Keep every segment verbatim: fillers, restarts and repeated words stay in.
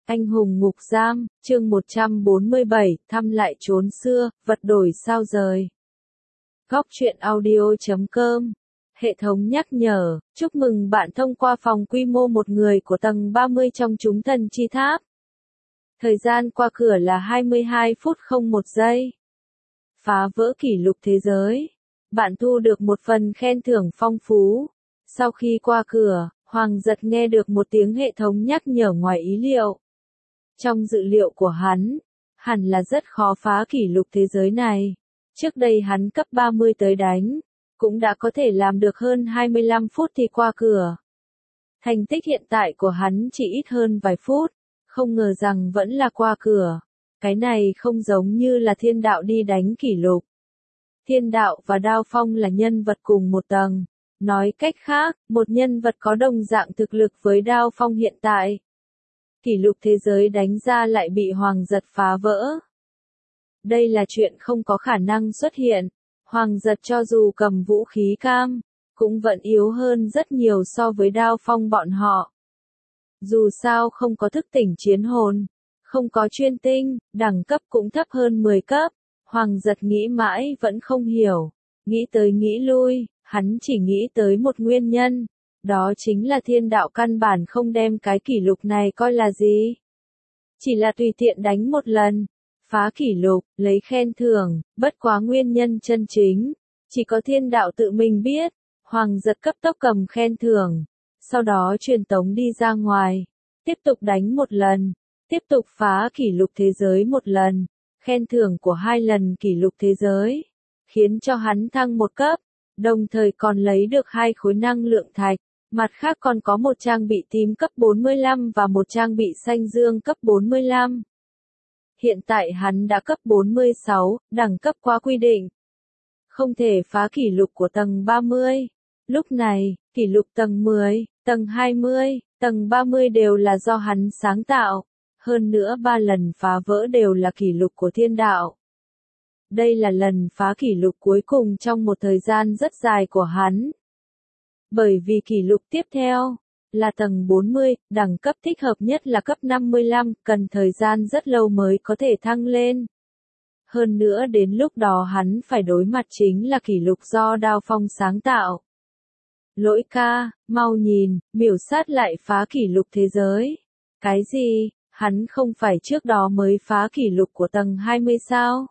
Anh hùng ngục giam, chương một trăm bốn mươi bảy, thăm lại chốn xưa, vật đổi sao rời. Góc truyện audio chấm com. Hệ thống nhắc nhở, chúc mừng bạn thông qua phòng quy mô một người của tầng ba mươi trong Chúng Thần Chi Tháp. Thời gian qua cửa là hai mươi hai phút không một giây. Phá vỡ kỷ lục thế giới. Bạn thu được một phần khen thưởng phong phú. Sau khi qua cửa, Hoàng Giật nghe được một tiếng hệ thống nhắc nhở ngoài ý liệu. Trong dự liệu của hắn, hẳn là rất khó phá kỷ lục thế giới này. Trước đây hắn cấp ba mươi tới đánh, cũng đã có thể làm được hơn hai mươi lăm phút thì qua cửa. Thành tích hiện tại của hắn chỉ ít hơn vài phút, không ngờ rằng vẫn là qua cửa. Cái này không giống như là thiên đạo đi đánh kỷ lục. Thiên đạo và Đao Phong là nhân vật cùng một tầng. Nói cách khác, một nhân vật có đồng dạng thực lực với Đao Phong hiện tại. Kỷ lục thế giới đánh ra lại bị Hoàng Giật phá vỡ. Đây là chuyện không có khả năng xuất hiện. Hoàng Giật cho dù cầm vũ khí cam, cũng vẫn yếu hơn rất nhiều so với Đao Phong bọn họ. Dù sao không có thức tỉnh chiến hồn, không có chuyên tinh, đẳng cấp cũng thấp hơn mười cấp. Hoàng Giật nghĩ mãi vẫn không hiểu. Nghĩ tới nghĩ lui, hắn chỉ nghĩ tới một nguyên nhân. Đó chính là thiên đạo căn bản không đem cái kỷ lục này coi là gì. Chỉ là tùy tiện đánh một lần, phá kỷ lục, lấy khen thưởng, bất quá nguyên nhân chân chính. Chỉ có thiên đạo tự mình biết. Hoàng Giật cấp tốc cầm khen thưởng. Sau đó truyền tống đi ra ngoài. Tiếp tục đánh một lần. Tiếp tục phá kỷ lục thế giới một lần. Khen thưởng của hai lần kỷ lục thế giới. Khiến cho hắn thăng một cấp. Đồng thời còn lấy được hai khối năng lượng thạch. Mặt khác còn có một trang bị tím cấp bốn mươi lăm và một trang bị xanh dương cấp bốn mươi lăm. Hiện tại hắn đã cấp bốn mươi sáu, đẳng cấp quá quy định. Không thể phá kỷ lục của tầng ba mươi. Lúc này, kỷ lục tầng mười, tầng hai mươi, tầng ba mươi đều là do hắn sáng tạo. Hơn nữa ba lần phá vỡ đều là kỷ lục của thiên đạo. Đây là lần phá kỷ lục cuối cùng trong một thời gian rất dài của hắn. Bởi vì kỷ lục tiếp theo là tầng bốn mươi, đẳng cấp thích hợp nhất là cấp năm mươi lăm, cần thời gian rất lâu mới có thể thăng lên. Hơn nữa đến lúc đó hắn phải đối mặt chính là kỷ lục do Đao Phong sáng tạo. Lỗi ca, mau nhìn, miểu sát lại phá kỷ lục thế giới. Cái gì, hắn không phải trước đó mới phá kỷ lục của tầng hai mươi sao?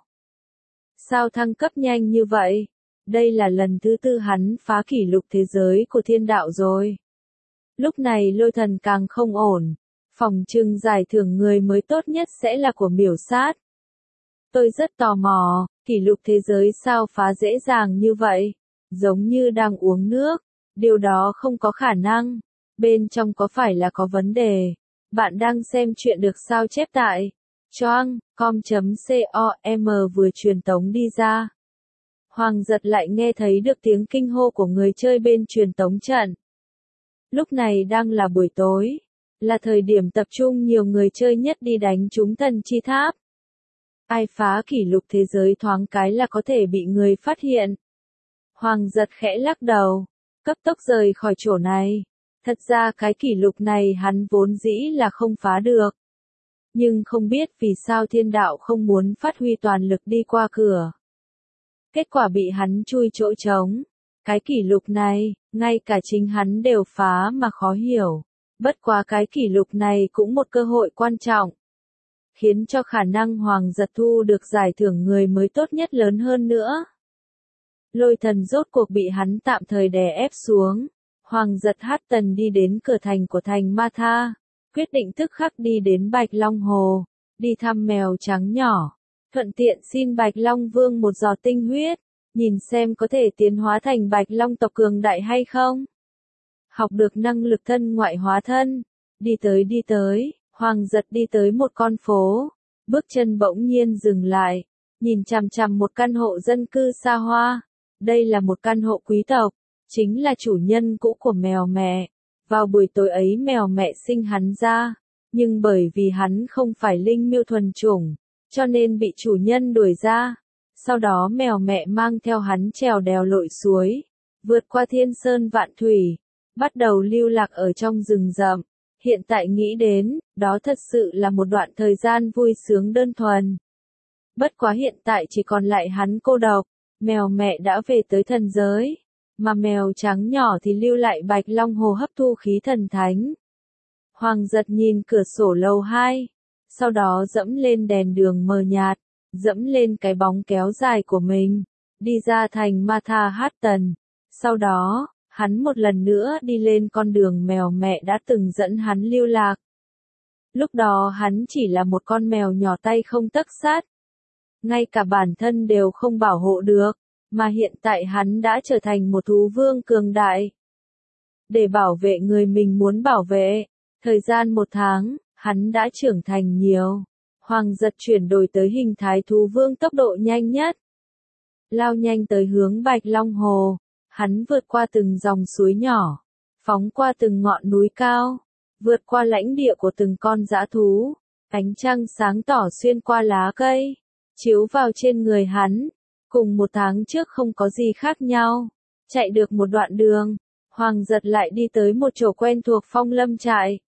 Sao thăng cấp nhanh như vậy? Đây là lần thứ tư hắn phá kỷ lục thế giới của thiên đạo rồi. Lúc này Lôi Thần càng không ổn. Phòng trưng giải thưởng người mới tốt nhất sẽ là của miểu sát. Tôi rất tò mò, kỷ lục thế giới sao phá dễ dàng như vậy? Giống như đang uống nước. Điều đó không có khả năng. Bên trong có phải là có vấn đề? Bạn đang xem chuyện được sao chép tại choang com chấm com vừa truyền tống đi ra. Hoàng Giật lại nghe thấy được tiếng kinh hô của người chơi bên truyền tống trận. Lúc này đang là buổi tối, là thời điểm tập trung nhiều người chơi nhất đi đánh Chúng Thần Chi Tháp. Ai phá kỷ lục thế giới thoáng cái là có thể bị người phát hiện. Hoàng Giật khẽ lắc đầu, cấp tốc rời khỏi chỗ này. Thật ra cái kỷ lục này hắn vốn dĩ là không phá được. Nhưng không biết vì sao thiên đạo không muốn phát huy toàn lực đi qua cửa. Kết quả bị hắn chui chỗ trống. Cái kỷ lục này, ngay cả chính hắn đều phá mà khó hiểu. Bất quá cái kỷ lục này cũng một cơ hội quan trọng. Khiến cho khả năng Hoàng Giật thu được giải thưởng người mới tốt nhất lớn hơn nữa. Lôi Thần rốt cuộc bị hắn tạm thời đè ép xuống. Hoàng Giật hát tần đi đến cửa thành của thành Ma Tha. Quyết định tức khắc đi đến Bạch Long Hồ. Đi thăm mèo trắng nhỏ. Thuận tiện xin Bạch Long Vương một giọt tinh huyết. Nhìn xem có thể tiến hóa thành Bạch Long tộc cường đại hay không. Học được năng lực thân ngoại hóa thân. Đi tới đi tới. Hoàng Giật đi tới một con phố. Bước chân bỗng nhiên dừng lại. Nhìn chằm chằm một căn hộ dân cư xa hoa. Đây là một căn hộ quý tộc. Chính là chủ nhân cũ của mèo mẹ. Vào buổi tối ấy mèo mẹ sinh hắn ra. Nhưng bởi vì hắn không phải linh miêu thuần chủng, cho nên bị chủ nhân đuổi ra. Sau đó mèo mẹ mang theo hắn trèo đèo lội suối. Vượt qua thiên sơn vạn thủy. Bắt đầu lưu lạc ở trong rừng rậm. Hiện tại nghĩ đến, đó thật sự là một đoạn thời gian vui sướng đơn thuần. Bất quá hiện tại chỉ còn lại hắn cô độc, mèo mẹ đã về tới thần giới, mà mèo trắng nhỏ thì lưu lại Bạch Long Hồ hấp thu khí thần thánh. Hoàng Giật nhìn cửa sổ lầu hai, sau đó dẫm lên đèn đường mờ nhạt, dẫm lên cái bóng kéo dài của mình, đi ra thành Manhattan. Sau đó, hắn một lần nữa đi lên con đường mèo mẹ đã từng dẫn hắn lưu lạc. Lúc đó hắn chỉ là một con mèo nhỏ tay không tấc sắt, ngay cả bản thân đều không bảo hộ được, mà hiện tại hắn đã trở thành một thú vương cường đại. Để bảo vệ người mình muốn bảo vệ, thời gian một tháng, hắn đã trưởng thành nhiều. Hoàng Giật chuyển đổi tới hình thái thú vương tốc độ nhanh nhất. Lao nhanh tới hướng Bạch Long Hồ, hắn vượt qua từng dòng suối nhỏ, phóng qua từng ngọn núi cao, vượt qua lãnh địa của từng con dã thú. Ánh trăng sáng tỏ xuyên qua lá cây, chiếu vào trên người hắn, cùng một tháng trước không có gì khác nhau. Chạy được một đoạn đường, Hoàng Giật lại đi tới một chỗ quen thuộc Phong Lâm trại.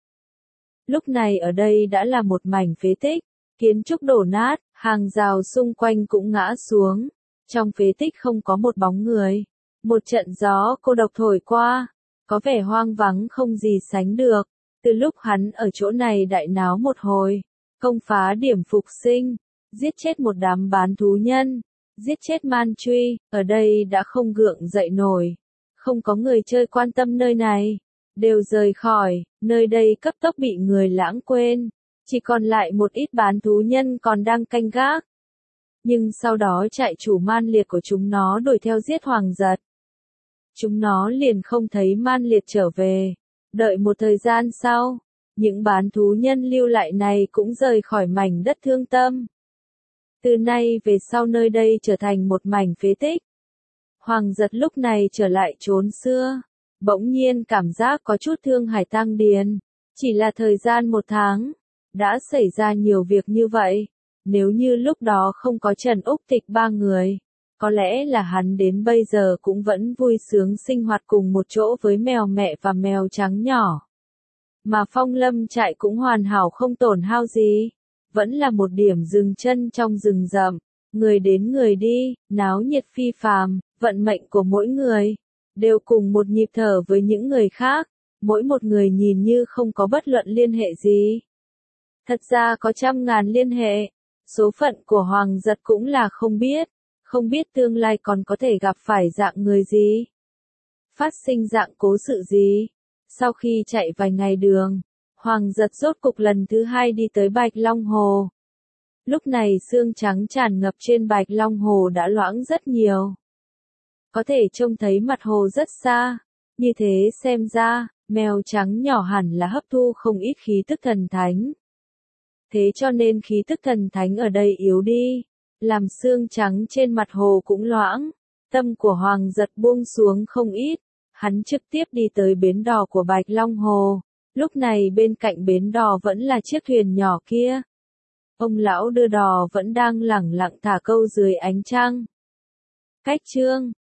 Lúc này ở đây đã là một mảnh phế tích, kiến trúc đổ nát, hàng rào xung quanh cũng ngã xuống. Trong phế tích không có một bóng người. Một trận gió cô độc thổi qua, có vẻ hoang vắng không gì sánh được. Từ lúc hắn ở chỗ này đại náo một hồi, công phá điểm phục sinh, giết chết một đám bán thú nhân, giết chết man truy, ở đây đã không gượng dậy nổi. Không có người chơi quan tâm nơi này, đều rời khỏi, nơi đây cấp tốc bị người lãng quên, chỉ còn lại một ít bán thú nhân còn đang canh gác. Nhưng sau đó trại chủ man liệt của chúng nó đuổi theo giết Hoàng Giật. Chúng nó liền không thấy man liệt trở về. Đợi một thời gian sau, những bán thú nhân lưu lại này cũng rời khỏi mảnh đất thương tâm. Từ nay về sau nơi đây trở thành một mảnh phế tích. Hoàng Giật lúc này trở lại chốn xưa, bỗng nhiên cảm giác có chút thương hải tăng điền. Chỉ là thời gian một tháng, đã xảy ra nhiều việc như vậy. Nếu như lúc đó không có Trần Úc Tịch ba người, có lẽ là hắn đến bây giờ cũng vẫn vui sướng sinh hoạt cùng một chỗ với mèo mẹ và mèo trắng nhỏ. Mà Phong Lâm trại cũng hoàn hảo không tổn hao gì, vẫn là một điểm dừng chân trong rừng rậm, người đến người đi, náo nhiệt phi phàm, vận mệnh của mỗi người, đều cùng một nhịp thở với những người khác, mỗi một người nhìn như không có bất luận liên hệ gì. Thật ra có trăm ngàn liên hệ. Số phận của Hoàng Giật cũng là không biết, không biết tương lai còn có thể gặp phải dạng người gì, phát sinh dạng cố sự gì. Sau khi chạy vài ngày đường, Hoàng Giật rốt cục lần thứ hai đi tới Bạch Long Hồ. Lúc này sương trắng tràn ngập trên Bạch Long Hồ đã loãng rất nhiều. Có thể trông thấy mặt hồ rất xa, như thế xem ra, mèo trắng nhỏ hẳn là hấp thu không ít khí tức thần thánh. Thế cho nên khí tức thần thánh ở đây yếu đi, làm sương trắng trên mặt hồ cũng loãng. Tâm của Hoàng Giật buông xuống không ít, hắn trực tiếp đi tới bến đò của Bạch Long Hồ. Lúc này bên cạnh bến đò vẫn là chiếc thuyền nhỏ kia. Ông lão đưa đò vẫn đang lẳng lặng thả câu dưới ánh trăng. Cách chương